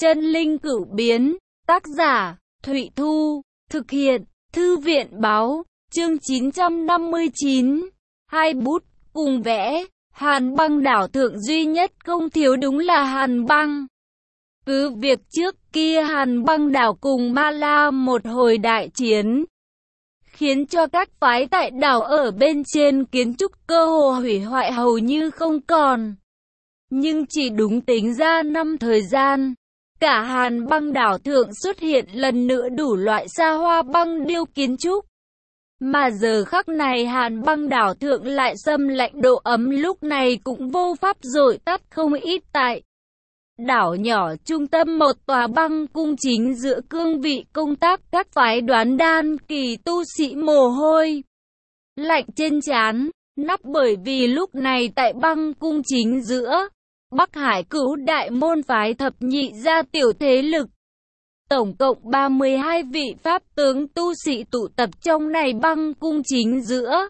Chân linh cửu biến, tác giả, Thụy Thu, thực hiện, Thư viện báo, chương 959, hai bút, cùng vẽ, Hàn Băng đảo thượng duy nhất không thiếu đúng là Hàn Băng. Cứ việc trước kia Hàn Băng đảo cùng Ma La một hồi đại chiến, khiến cho các phái tại đảo ở bên trên kiến trúc cơ hồ hủy hoại hầu như không còn. Nhưng chỉ đúng tính ra năm thời gian, cả Hàn Băng đảo thượng xuất hiện lần nữa đủ loại xa hoa băng điêu kiến trúc. Mà giờ khắc này Hàn Băng đảo thượng lại xâm lạnh, độ ấm lúc này cũng vô pháp dội tắt không ít tại đảo nhỏ trung tâm một tòa băng cung chính giữa cương vị công tác các phái Đoán Đan kỳ tu sĩ mồ hôi lạnh trên trán, nắp bởi vì lúc này tại băng cung chính giữa, Bắc Hải Cửu đại môn phái thập nhị gia tiểu thế lực. Tổng cộng 32 vị pháp tướng tu sĩ tụ tập trong này băng cung chính giữa.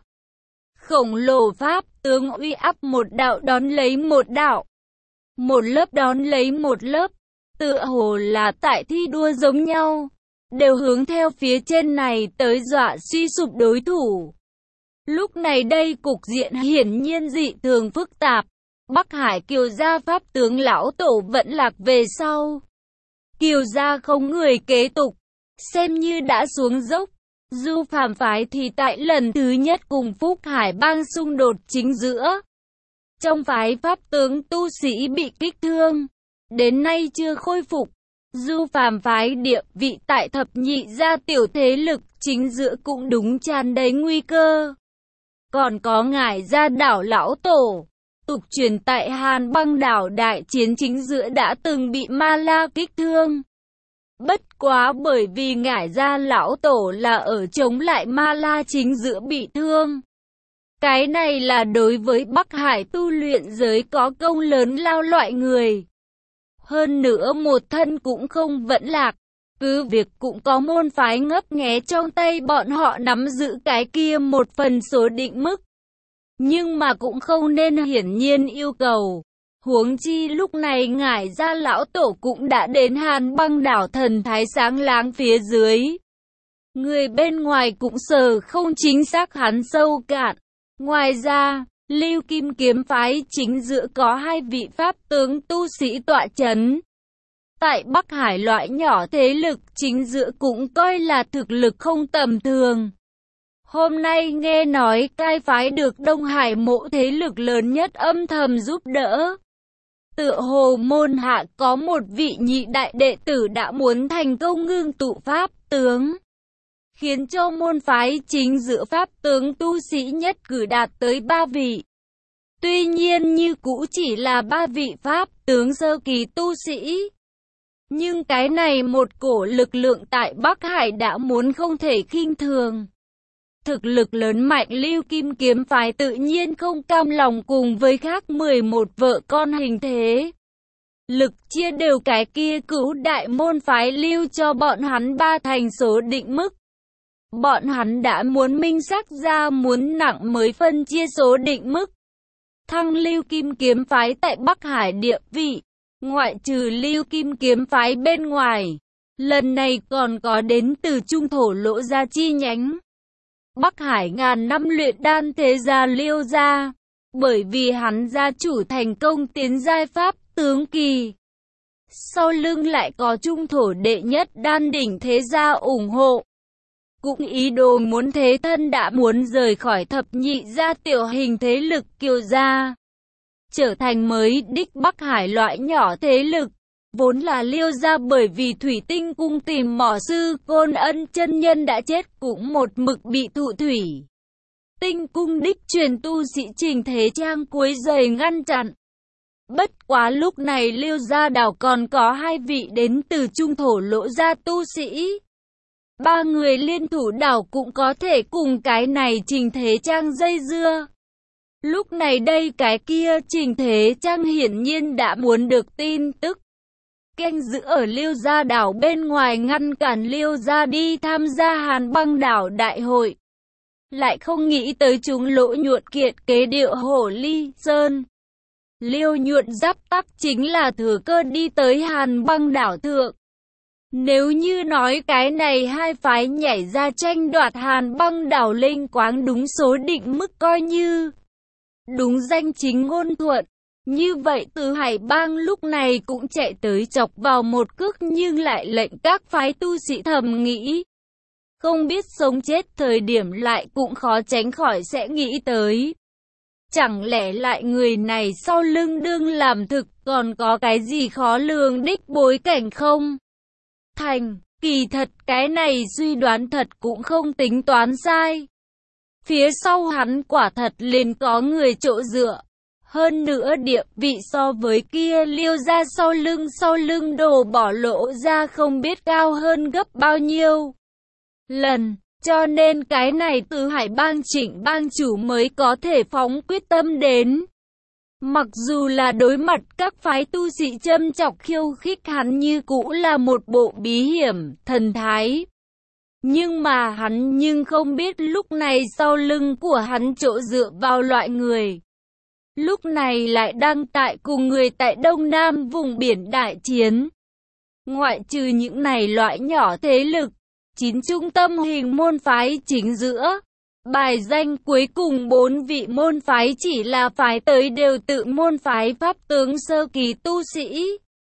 Khổng lồ pháp tướng uy áp một đạo đón lấy một đạo, một lớp đón lấy một lớp, tựa hồ là tại thi đua giống nhau, đều hướng theo phía trên này tới dọa suy sụp đối thủ. Lúc này đây cục diện hiển nhiên dị thường phức tạp. Bắc Hải Kiều gia pháp tướng lão tổ vẫn lạc về sau, Kiều gia không người kế tục, xem như đã xuống dốc. Du Phàm phái thì tại lần thứ nhất cùng Phúc Hải bang xung đột chính giữa, trong phái pháp tướng tu sĩ bị kích thương, đến nay chưa khôi phục. Du Phàm phái địa vị tại thập nhị gia tiểu thế lực chính giữa cũng đúng tràn đầy nguy cơ. Còn có Ngải gia đảo lão tổ, tục truyền tại Hàn Băng đảo đại chiến chính giữa đã từng bị Ma La kích thương. Bất quá bởi vì Ngải gia lão tổ là ở chống lại Ma La chính giữa bị thương. Cái này là đối với Bắc Hải tu luyện giới có công lớn lao loại người. Hơn nữa một thân cũng không vẫn lạc, cứ việc cũng có môn phái ngấp nghé trong tay bọn họ nắm giữ cái kia một phần số định mức. Nhưng mà cũng không nên hiển nhiên yêu cầu. Huống chi lúc này Ngải gia lão tổ cũng đã đến Hàn Băng đảo thần thái sáng láng phía dưới. Người bên ngoài cũng sờ không chính xác hắn sâu cạn. Ngoài ra, Lưu Kim kiếm phái chính giữa có hai vị pháp tướng tu sĩ tọa chấn. Tại Bắc Hải loại nhỏ thế lực chính giữa cũng coi là thực lực không tầm thường. Hôm nay nghe nói cai phái được Đông Hải mộ thế lực lớn nhất âm thầm giúp đỡ. Tựa hồ môn hạ có một vị nhị đại đệ tử đã muốn thành công ngưng tụ pháp tướng, khiến cho môn phái chính giữa pháp tướng tu sĩ nhất cử đạt tới 3 vị. Tuy nhiên như cũ chỉ là 3 vị pháp tướng sơ kỳ tu sĩ. Nhưng cái này một cổ lực lượng tại Bắc Hải đã muốn không thể khinh thường. Thực lực lớn mạnh Lưu Kim kiếm phái tự nhiên không cam lòng cùng với khác 11 vợ con hình thế. Lực chia đều cái kia Cửu đại môn phái lưu cho bọn hắn 3 thành số định mức. Bọn hắn đã muốn minh xác ra muốn nặng mới phân chia số định mức. Thăng Lưu Kim kiếm phái tại Bắc Hải địa vị, ngoại trừ Lưu Kim kiếm phái bên ngoài, lần này còn có đến từ Trung Thổ Lỗ gia chi nhánh. Bắc Hải ngàn năm luyện đan thế gia Liêu gia, bởi vì hắn gia chủ thành công tiến giai pháp tướng kỳ. Sau lưng lại có Trung Thổ đệ nhất đan đỉnh thế gia ủng hộ. Cũng ý đồ muốn thế thân đã muốn rời khỏi thập nhị gia tiểu hình thế lực Kiều gia, trở thành mới đích Bắc Hải loại nhỏ thế lực. Vốn là Liêu gia bởi vì Thủy Tinh cung tìm mỏ sư Côn Ân chân nhân đã chết cũng một mực bị thụ Thủy Tinh cung đích truyền tu sĩ Trình Thế Trang cuối giày ngăn chặn. Bất quá lúc này Liêu gia đảo còn có 2 vị đến từ Trung Thổ Lỗ gia tu sĩ. 3 người liên thủ đảo cũng có thể cùng cái này Trình Thế Trang dây dưa. Lúc này đây cái kia Trình Thế Trang hiển nhiên đã muốn được tin tức. Canh giữ ở Liêu gia đảo bên ngoài ngăn cản Liêu gia đi tham gia Hàn Băng đảo đại hội. Lại không nghĩ tới chúng lỗ nhuột kiệt kế điệu hổ ly sơn. Liêu Nhuận Giáp Tắc chính là thừa cơ đi tới Hàn Băng đảo thượng. Nếu như nói cái này hai phái nhảy ra tranh đoạt Hàn Băng đảo linh quáng đúng số định mức coi như đúng danh chính ngôn thuận, như vậy Từ Hải Bang lúc này cũng chạy tới chọc vào một cước, nhưng lại lệnh các phái tu sĩ thầm nghĩ. Không biết sống chết thời điểm lại cũng khó tránh khỏi sẽ nghĩ tới. Chẳng lẽ lại người này sau lưng đương làm thực còn có cái gì khó lường đích bối cảnh không? Thành, kỳ thật cái này suy đoán thật cũng không tính toán sai. Phía sau hắn quả thật liền có người chỗ dựa. Hơn nữa địa vị so với kia Liêu ra sau lưng đồ bỏ lộ ra không biết cao hơn gấp bao nhiêu lần. Cho nên cái này Từ Hải Bang Trịnh bang chủ mới có thể phóng quyết tâm đến. Mặc dù là đối mặt các phái tu sĩ châm chọc khiêu khích, hắn như cũ là một bộ bí hiểm, thần thái. Nhưng mà hắn nhưng không biết lúc này sau lưng của hắn chỗ dựa vào loại người. Lúc này lại đang tại cùng người tại Đông Nam vùng biển đại chiến. Ngoại trừ những này loại nhỏ thế lực, 9 trung tâm hình môn phái chính giữa. Bài danh cuối cùng 4 vị môn phái chỉ là phái tới đều tự môn phái pháp tướng sơ kỳ tu sĩ.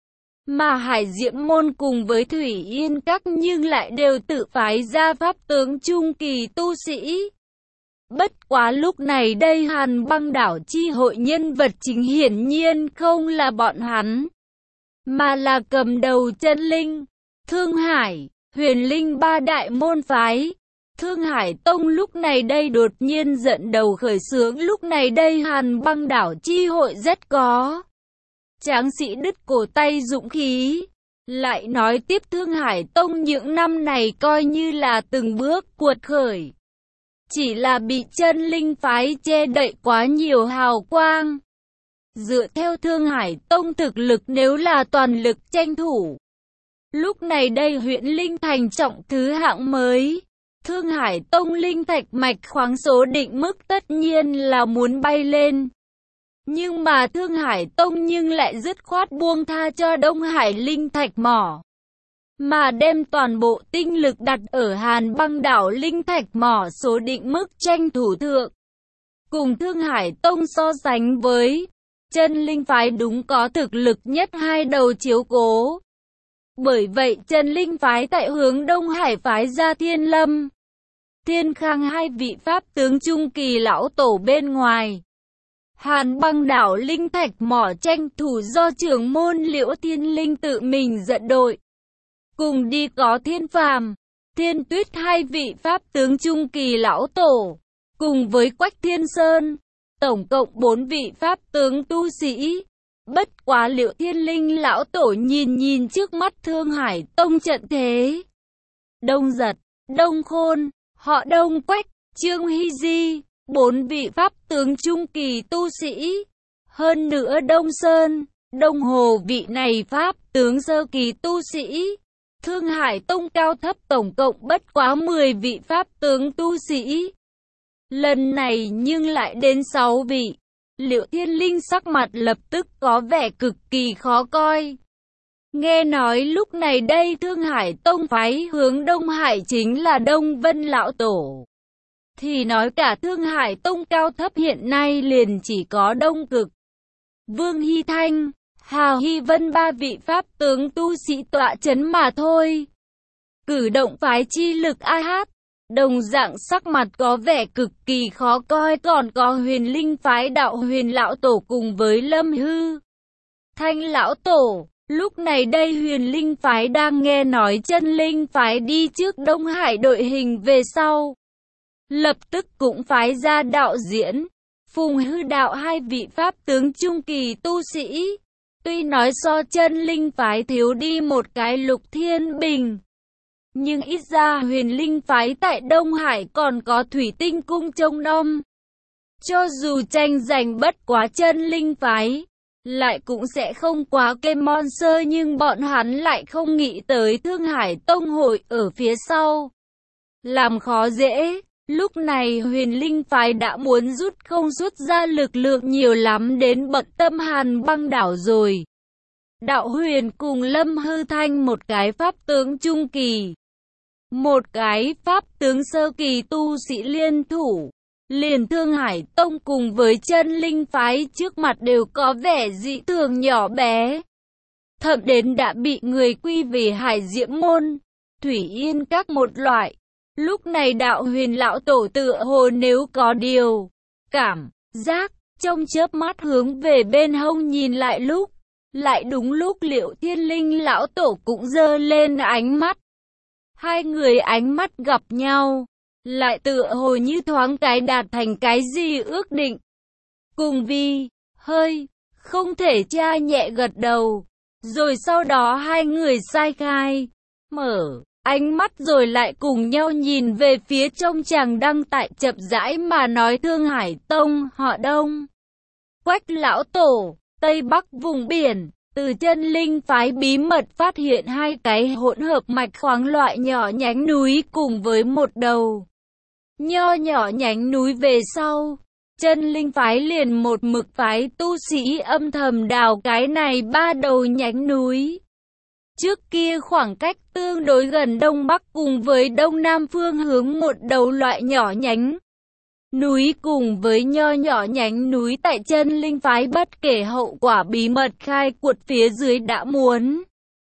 Mà Hải Diễm môn cùng với Thủy Yên các nhưng lại đều tự phái ra pháp tướng trung kỳ tu sĩ. Bất quá lúc này đây Hàn Băng đảo chi hội nhân vật chính hiển nhiên không là bọn hắn, mà là cầm đầu Chân Linh, Thương Hải, Huyền Linh ba đại môn phái. Thương Hải Tông lúc này đây đột nhiên giận đầu khởi xướng, lúc này đây Hàn Băng đảo chi hội rất có tráng sĩ đứt cổ tay dũng khí. Lại nói tiếp Thương Hải Tông những năm này coi như là từng bước cuột khởi, chỉ là bị Chân Linh phái che đậy quá nhiều hào quang. Dựa theo Thương Hải Tông thực lực nếu là toàn lực tranh thủ, lúc này đây huyện Linh Thành trọng thứ hạng mới. Thương Hải Tông linh thạch mạch khoáng số định mức tất nhiên là muốn bay lên. Nhưng mà Thương Hải Tông nhưng lại dứt khoát buông tha cho Đông Hải linh thạch mỏ, mà đem toàn bộ tinh lực đặt ở Hàn Băng đảo linh thạch mỏ số định mức tranh thủ thượng. Cùng Thương Hải Tông so sánh với, Chân Linh phái đúng có thực lực nhất hai đầu chiếu cố. Bởi vậy Chân Linh phái tại hướng Đông Hải phái ra Thiên Lâm, Thiên Khang hai vị pháp tướng trung kỳ lão tổ bên ngoài. Hàn Băng đảo linh thạch mỏ tranh thủ do trưởng môn Liễu Thiên Linh tự mình dẫn đội. Cùng đi có Thiên Phàm, Thiên Tuyết hai vị pháp tướng trung kỳ lão tổ, cùng với Quách Thiên Sơn, tổng cộng 4 vị pháp tướng tu sĩ. Bất quá Liễu Thiên Linh lão tổ nhìn trước mắt Thương Hải Tông trận thế. Đông Giật, Đông Khôn, họ Đông Quách, Trương Hy Di, 4 vị pháp tướng trung kỳ tu sĩ. Hơn nữa Đông Sơn, Đông Hồ vị này pháp tướng sơ kỳ tu sĩ. Thương Hải Tông cao thấp tổng cộng bất quá 10 vị pháp tướng tu sĩ. Lần này nhưng lại đến 6 vị. Liễu Thiên Linh sắc mặt lập tức có vẻ cực kỳ khó coi. Nghe nói lúc này đây Thương Hải Tông phái hướng Đông Hải chính là Đông Vân lão tổ. Thì nói cả Thương Hải Tông cao thấp hiện nay liền chỉ có Đông Cực, Vương Hy Thanh, Hào Hy Vân ba vị pháp tướng tu sĩ tọa chấn mà thôi. Cử động phái chi lực AH, đồng dạng sắc mặt có vẻ cực kỳ khó coi, còn có Huyền Linh phái đạo Huyền lão tổ cùng với Lâm Hư Thanh lão tổ. Lúc này đây Huyền Linh phái đang nghe nói Chân Linh phái đi trước Đông Hải đội hình về sau, lập tức cũng phái ra đạo diễn, Phùng Hư đạo hai vị pháp tướng trung kỳ tu sĩ. Tuy nói so Chân Linh phái thiếu đi một cái Lục Thiên Bình, nhưng ít ra Huyền Linh phái tại Đông Hải còn có Thủy Tinh cung trông nom. Cho dù tranh giành bất quá Chân Linh phái, lại cũng sẽ không quá kê monster, nhưng bọn hắn lại không nghĩ tới Thương Hải Tông hội ở phía sau làm khó dễ. Lúc này Huyền Linh phái đã muốn không rút ra lực lượng nhiều lắm đến bận tâm Hàn Băng đảo rồi. Đạo Huyền cùng Lâm Hư Thanh một cái pháp tướng trung kỳ, một cái pháp tướng sơ kỳ tu sĩ liên thủ, liền Thương Hải Tông cùng với Chân Linh phái trước mặt đều có vẻ dị thường nhỏ bé. Thậm đến đã bị người quy về Hải Diễm Môn, Thủy Yên các một loại. Lúc này Đạo Huyền lão tổ tựa hồ nếu có điều cảm giác, trong chớp mắt hướng về bên hông nhìn lại lại đúng lúc Liệu Thiên Linh lão tổ cũng giơ lên ánh mắt. Hai người ánh mắt gặp nhau, lại tựa hồ như thoáng cái đạt thành cái gì ước định. Cùng vì hơi không thể tra nhẹ gật đầu, rồi sau đó hai người sai khai, mở ánh mắt rồi lại cùng nhau nhìn về phía trong chàng đang tại chậm rãi mà nói Thương Hải Tông họ Đông. Quách lão tổ, Tây Bắc vùng biển, từ Chân Linh phái bí mật phát hiện hai cái hỗn hợp mạch khoáng loại nhỏ nhánh núi cùng với một đầu nho nhỏ nhánh núi về sau. Chân Linh phái liền một mực phái tu sĩ âm thầm đào cái này ba đầu nhánh núi. Trước kia khoảng cách tương đối gần Đông Bắc cùng với Đông Nam phương hướng một đầu loại nhỏ nhánh núi cùng với nho nhỏ nhánh núi tại Chân Linh phái bất kể hậu quả bí mật khai quật phía dưới đã muốn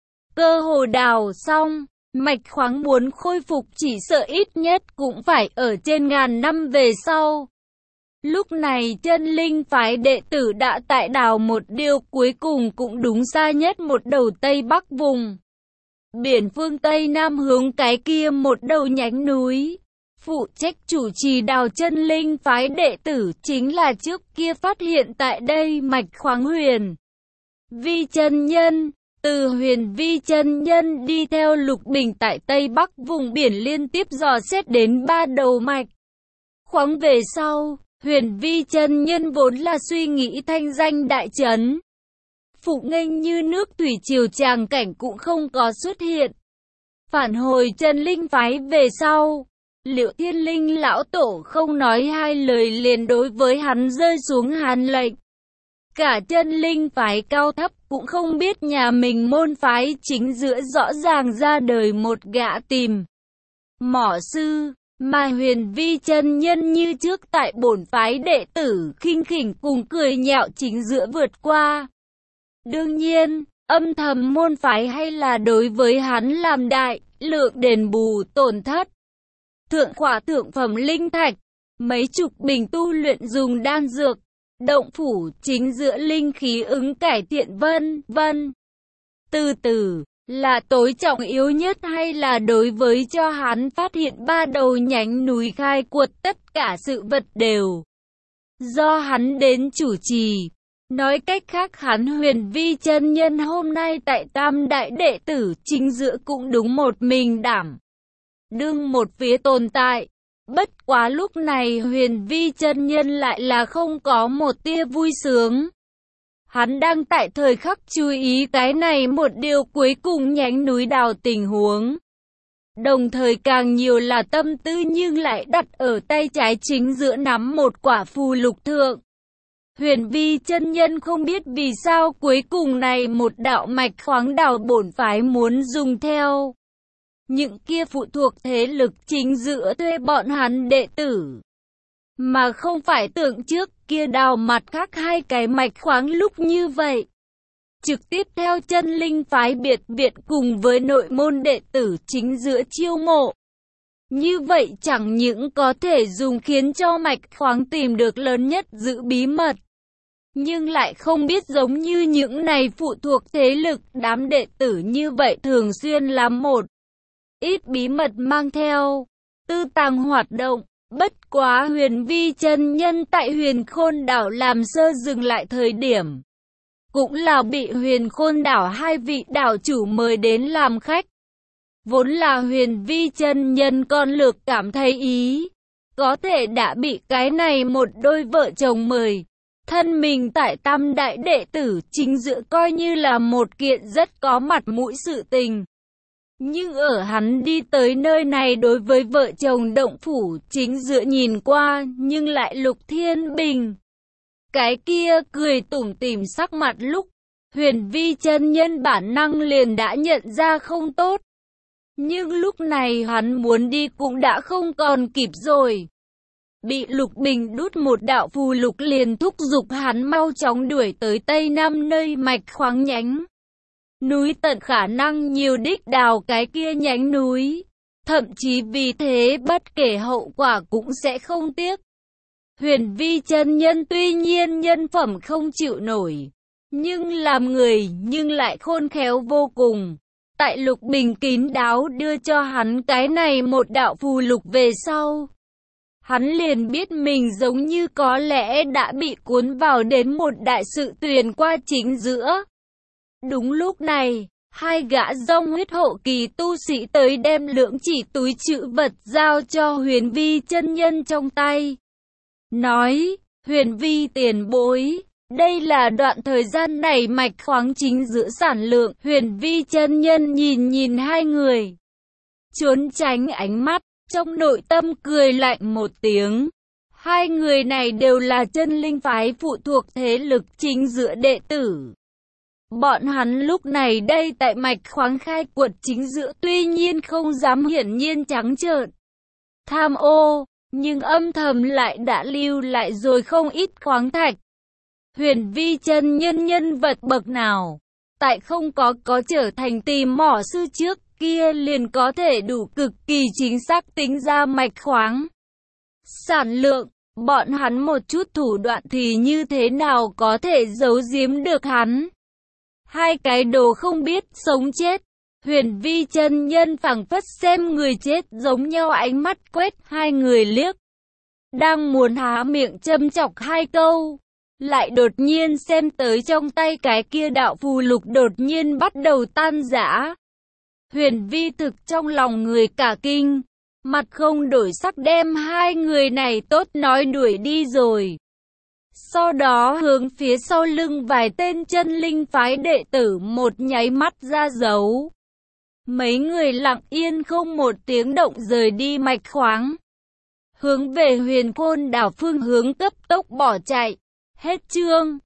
cơ hồ đào xong, mạch khoáng muốn khôi phục chỉ sợ ít nhất cũng phải ở trên ngàn năm về sau. Lúc này Chân Linh phái đệ tử đã tại đào một điều cuối cùng cũng đúng xa nhất một đầu Tây Bắc vùng biển phương Tây Nam hướng cái kia một đầu nhánh núi. Phụ trách chủ trì đào Chân Linh phái đệ tử chính là trước kia phát hiện tại đây mạch khoáng Huyền Vi chân nhân. Từ Huyền Vi chân nhân đi theo Lục Bình tại Tây Bắc vùng biển liên tiếp dò xét đến ba đầu mạch khoáng về sau, Huyền Vi chân nhân vốn là suy nghĩ thanh danh đại trấn phụ nghênh như nước thủy triều tràng cảnh cũng không có xuất hiện. Phản hồi Chân Linh phái về sau, Liệu Thiên Linh lão tổ không nói hai lời liền đối với hắn rơi xuống hàn lệnh. Cả Chân Linh phái cao thấp cũng không biết nhà mình môn phái chính giữa rõ ràng ra đời một gã tìm mỏ sư, mà Huyền Vi chân nhân như trước tại bổn phái đệ tử khinh khỉnh cùng cười nhạo chính giữa vượt qua. Đương nhiên, âm thầm môn phái hay là đối với hắn làm đại lượng đền bù tổn thất. Thượng khỏa thượng phẩm linh thạch, mấy chục bình tu luyện dùng đan dược, động phủ chính giữa linh khí ứng cải thiện vân vân. Từ từ, là tối trọng yếu nhất hay là đối với cho hắn phát hiện ba đầu nhánh núi khai quật tất cả sự vật đều do hắn đến chủ trì. Nói cách khác hắn Huyền Vi chân nhân hôm nay tại tam đại đệ tử chính giữa cũng đúng một mình đảm đương một phía tồn tại. Bất quá lúc này Huyền Vi chân nhân lại là không có một tia vui sướng. Hắn đang tại thời khắc chú ý cái này một điều cuối cùng nhánh núi đào tình huống. Đồng thời càng nhiều là tâm tư nhưng lại đặt ở tay trái chính giữa nắm một quả phù lục thượng. Huyền Vi chân nhân không biết vì sao cuối cùng này một đạo mạch khoáng đào bổn phái muốn dùng theo những kia phụ thuộc thế lực chính giữa thuê bọn hắn đệ tử, mà không phải tưởng trước kia đào mặt khác hai cái mạch khoáng lúc như vậy. Trực tiếp theo Chân Linh phái biệt viện cùng với nội môn đệ tử chính giữa chiêu mộ. Như vậy chẳng những có thể dùng khiến cho mạch khoáng tìm được lớn nhất giữ bí mật, nhưng lại không biết giống như những này phụ thuộc thế lực đám đệ tử như vậy thường xuyên làm một ít bí mật mang theo, tư tàng hoạt động. Bất quá Huyền Vi chân nhân tại Huyền Khôn đảo làm sơ dừng lại thời điểm, cũng là bị Huyền Khôn đảo hai vị đảo chủ mời đến làm khách. Vốn là Huyền Vi chân nhân con lược cảm thấy ý có thể đã bị cái này một đôi vợ chồng mời, thân mình tại tam đại đệ tử chính giữa coi như là một kiện rất có mặt mũi sự tình. Nhưng ở hắn đi tới nơi này đối với vợ chồng Động Phủ Chính Giữa nhìn qua, nhưng lại Lục Thiên Bình. Cái kia cười tủm tỉm sắc mặt lúc, Huyền Vi chân nhân bản năng liền đã nhận ra không tốt. Nhưng lúc này hắn muốn đi cũng đã không còn kịp rồi. Bị Lục Bình đút một đạo phù lục liền thúc giục hắn mau chóng đuổi tới Tây Nam nơi mạch khoáng nhánh núi, tận khả năng nhiều đích đào cái kia nhánh núi. Thậm chí vì thế bất kể hậu quả cũng sẽ không tiếc. Huyền Vi chân nhân tuy nhiên nhân phẩm không chịu nổi, nhưng làm người nhưng lại khôn khéo vô cùng. Tại Lục Bình kín đáo đưa cho hắn cái này một đạo phù lục về sau, hắn liền biết mình giống như có lẽ đã bị cuốn vào đến một đại sự tuyền qua chính giữa. Đúng lúc này, hai gã dòng huyết hộ kỳ tu sĩ tới đem lưỡng chỉ túi trữ vật giao cho Huyền Vi chân nhân trong tay. Nói, Huyền Vi tiền bối, đây là đoạn thời gian này mạch khoáng chính giữa sản lượng. Huyền Vi chân nhân nhìn hai người, trốn tránh ánh mắt, trong nội tâm cười lạnh một tiếng. Hai người này đều là chân linh phái phụ thuộc thế lực chính giữa đệ tử. Bọn hắn lúc này đây tại mạch khoáng khai quật chính giữa tuy nhiên không dám hiển nhiên trắng trợn tham ô, nhưng âm thầm lại đã lưu lại rồi không ít khoáng thạch. Huyền Vi chân nhân nhân vật bậc nào, tại không có trở thành tìm mỏ sư trước kia liền có thể đủ cực kỳ chính xác tính ra mạch khoáng sản lượng. Bọn hắn một chút thủ đoạn thì như thế nào có thể giấu giếm được hắn. Hai cái đồ không biết sống chết. Huyền Vi chân nhân phảng phất xem người chết giống nhau ánh mắt quét hai người liếc. Đang muốn há miệng châm chọc hai câu, lại đột nhiên xem tới trong tay cái kia đạo phù lục đột nhiên bắt đầu tan rã. Huyền Vi thực trong lòng người cả kinh, mặt không đổi sắc đem hai người này tốt nói đuổi đi rồi. Sau đó hướng phía sau lưng vài tên chân linh phái đệ tử một nháy mắt ra dấu. Mấy người lặng yên không một tiếng động rời đi mạch khoáng, hướng về Huyền Côn đảo phương hướng cấp tốc bỏ chạy. Hết chương.